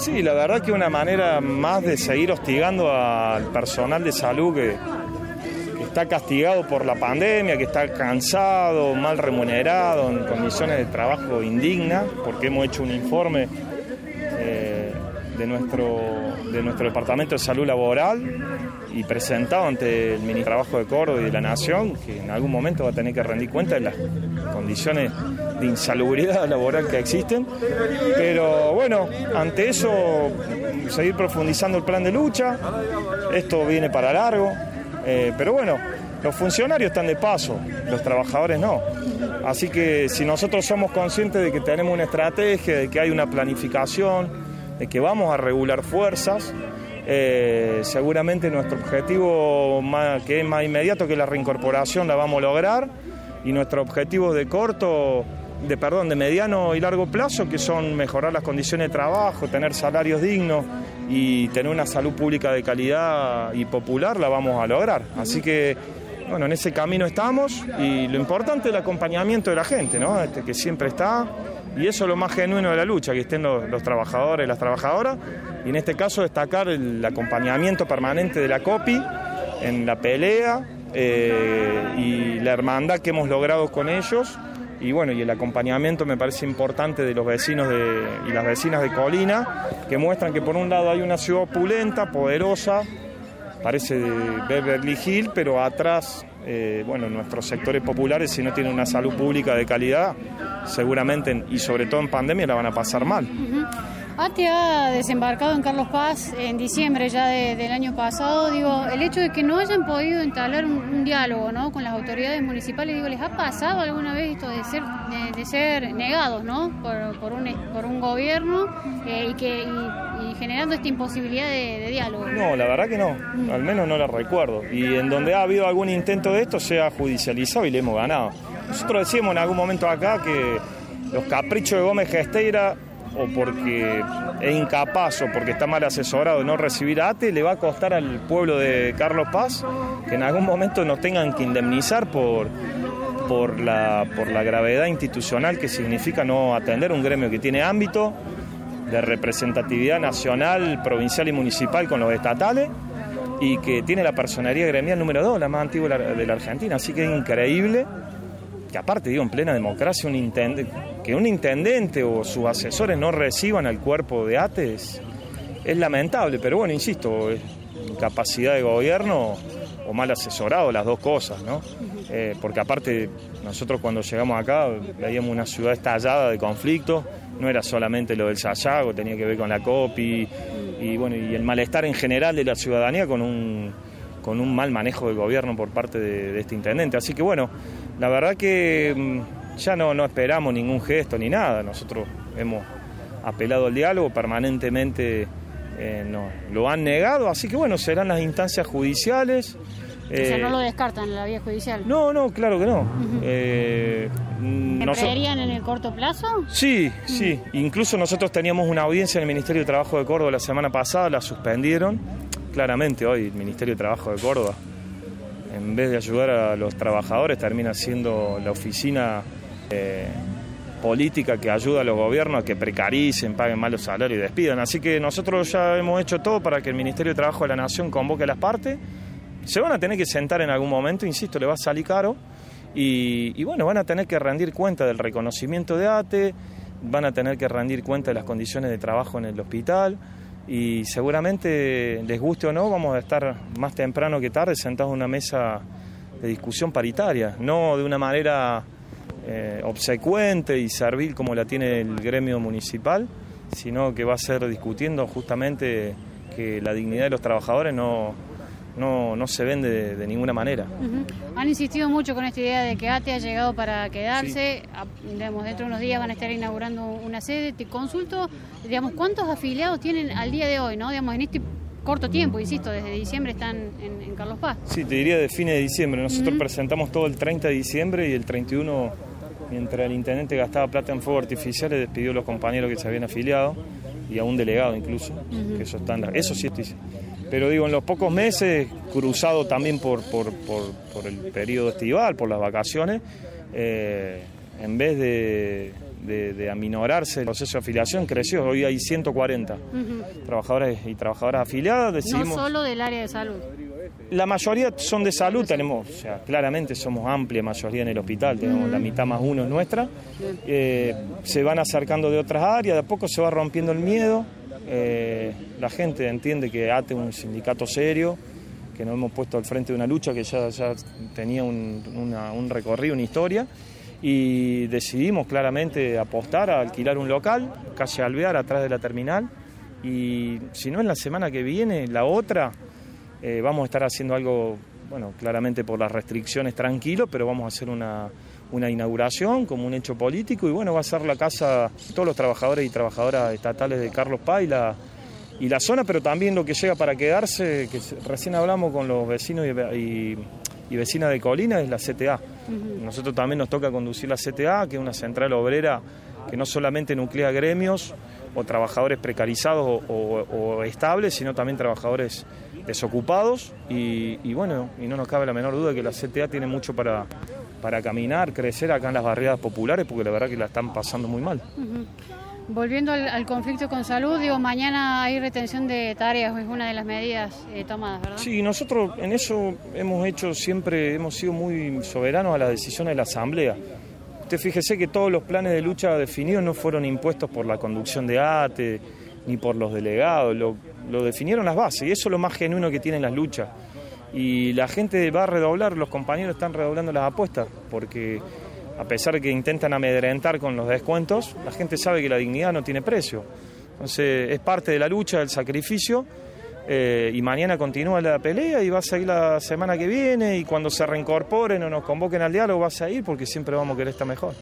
Sí, la verdad que una manera más de seguir hostigando al personal de salud que está castigado por la pandemia, que está cansado, mal remunerado, en condiciones de trabajo indignas, porque hemos hecho un informe de nuestro Departamento de Salud Laboral y presentado ante el Ministerio de Trabajo de Córdoba y de la Nación, que en algún momento va a tener que rendir cuenta de las condiciones de insalubridad laboral que existen. Pero bueno, ante eso, seguir profundizando el plan de lucha. Esto viene para largo, pero bueno, los funcionarios están de paso, los trabajadores no. Así que si nosotros somos conscientes de que tenemos una estrategia, de que hay una planificación, de que vamos a regular fuerzas, seguramente nuestro objetivo que es más inmediato, que la reincorporación, la vamos a lograr, y nuestro objetivo de mediano y largo plazo, que son mejorar las condiciones de trabajo, tener salarios dignos y tener una salud pública de calidad y popular, la vamos a lograr. Así que, bueno, en ese camino estamos, y lo importante es el acompañamiento de la gente, ¿no? Que siempre está, y eso es lo más genuino de la lucha, que estén los trabajadores y las trabajadoras, y en este caso destacar el acompañamiento permanente de la COPI en la pelea, y la hermandad que hemos logrado con ellos, y bueno, y el acompañamiento me parece importante de los vecinos y las vecinas de Colina, que muestran que por un lado hay una ciudad opulenta, poderosa, parece de Beverly Hills, pero atrás, nuestros sectores populares, si no tienen una salud pública de calidad, seguramente, y sobre todo en pandemia, la van a pasar mal. ATE ha desembarcado en Carlos Paz en diciembre ya del año pasado. Digo, el hecho de que no hayan podido entablar un diálogo, ¿no?, con las autoridades municipales, digo, ¿les ha pasado alguna vez esto de ser negados, ¿no?, por un gobierno y generando esta imposibilidad de diálogo? No, la verdad que no, al menos no la recuerdo. Y en donde ha habido algún intento de esto, se ha judicializado y le hemos ganado. Nosotros decíamos en algún momento acá que los caprichos de Gómez Gesteira, o porque es incapaz o porque está mal asesorado de no recibir a ATE, le va a costar al pueblo de Carlos Paz que en algún momento nos tengan que indemnizar por la gravedad institucional que significa no atender un gremio que tiene ámbito de representatividad nacional, provincial y municipal con los estatales, y que tiene la personería gremial número 2, la más antigua de la Argentina. Así que es increíble que, aparte, digo, en plena democracia, que un intendente o sus asesores no reciban al cuerpo de ATE es lamentable, pero bueno, insisto, es incapacidad de gobierno o mal asesorado, las dos cosas, ¿no? Porque aparte, nosotros cuando llegamos acá veíamos una ciudad estallada de conflictos, no era solamente lo del Sayago, tenía que ver con la COPI y el malestar en general de la ciudadanía con un mal manejo del gobierno por parte de este intendente. Así que bueno, la verdad que ya no esperamos ningún gesto ni nada. Nosotros hemos apelado al diálogo permanentemente, lo han negado, así que bueno, serán las instancias judiciales. O sea, no lo descartan en la vía judicial. No, claro que no. ¿Empezarían en el corto plazo? Sí. Incluso nosotros teníamos una audiencia en el Ministerio de Trabajo de Córdoba la semana pasada, la suspendieron. Claramente hoy el Ministerio de Trabajo de Córdoba, en vez de ayudar a los trabajadores, termina siendo la oficina política que ayuda a los gobiernos a que precaricen, paguen malos salarios y despidan. Así que nosotros ya hemos hecho todo para que el Ministerio de Trabajo de la Nación convoque a las partes. Se van a tener que sentar en algún momento, insisto, le va a salir caro, y bueno, van a tener que rendir cuenta del reconocimiento de ATE, van a tener que rendir cuenta de las condiciones de trabajo en el hospital, y seguramente, les guste o no, vamos a estar más temprano que tarde sentados en una mesa de discusión paritaria, no de una manera obsecuente y servil como la tiene el gremio municipal, sino que va a ser discutiendo justamente que la dignidad de los trabajadores no se vende de ninguna manera. Han insistido mucho con esta idea de que ATE ha llegado para quedarse. Sí. Dentro de unos días van a estar inaugurando una sede. Te consulto, ¿cuántos afiliados tienen al día de hoy, ¿no? En este corto tiempo, insisto, desde diciembre están en Carlos Paz. Sí, te diría de fines de diciembre. Nosotros presentamos todo el 30 de diciembre y el 31, mientras el intendente gastaba plata en fuegos artificiales, despidió a los compañeros que se habían afiliado y a un delegado incluso, que eso sí estoy. Pero digo, en los pocos meses, cruzado también por el periodo estival, por las vacaciones, en vez de aminorarse el proceso de afiliación creció. Hoy hay 140 trabajadores y trabajadoras afiliadas. No solo del área de salud. La mayoría son de salud, tenemos, o sea, claramente somos amplia mayoría en el hospital, tenemos la mitad más uno es nuestra. Se van acercando de otras áreas, de a poco se va rompiendo el miedo. La gente entiende que ATE es un sindicato serio, que nos hemos puesto al frente de una lucha que ya tenía un recorrido, una historia, y decidimos claramente apostar a alquilar un local, calle Alvear, atrás de la terminal, y si no es la semana que viene, la otra, vamos a estar haciendo algo, bueno, claramente por las restricciones tranquilo, pero vamos a hacer una inauguración como un hecho político, y bueno, va a ser la casa de todos los trabajadores y trabajadoras estatales de Carlos Paz y la zona, pero también lo que llega para quedarse, que recién hablamos con los vecinos y vecinas de Colina, es la CTA. Nosotros también nos toca conducir la CTA, que es una central obrera que no solamente nuclea gremios o trabajadores precarizados o estables, sino también trabajadores desocupados, y bueno, y no nos cabe la menor duda de que la CTA tiene mucho para caminar, crecer acá en las barriadas populares, porque la verdad que la están pasando muy mal. Volviendo al conflicto con salud, digo, mañana hay retención de tareas, es una de las medidas tomadas, ¿verdad? Sí, nosotros en eso hemos sido muy soberanos a las decisiones de la Asamblea. Usted fíjese que todos los planes de lucha definidos no fueron impuestos por la conducción de ATE ni por los delegados, lo definieron las bases, y eso es lo más genuino que tienen las luchas. Y la gente va a redoblar, los compañeros están redoblando las apuestas, porque a pesar de que intentan amedrentar con los descuentos, la gente sabe que la dignidad no tiene precio. Entonces es parte de la lucha, del sacrificio, y mañana continúa la pelea y va a seguir la semana que viene, y cuando se reincorporen o nos convoquen al diálogo vas a ir, porque siempre vamos a querer estar mejor.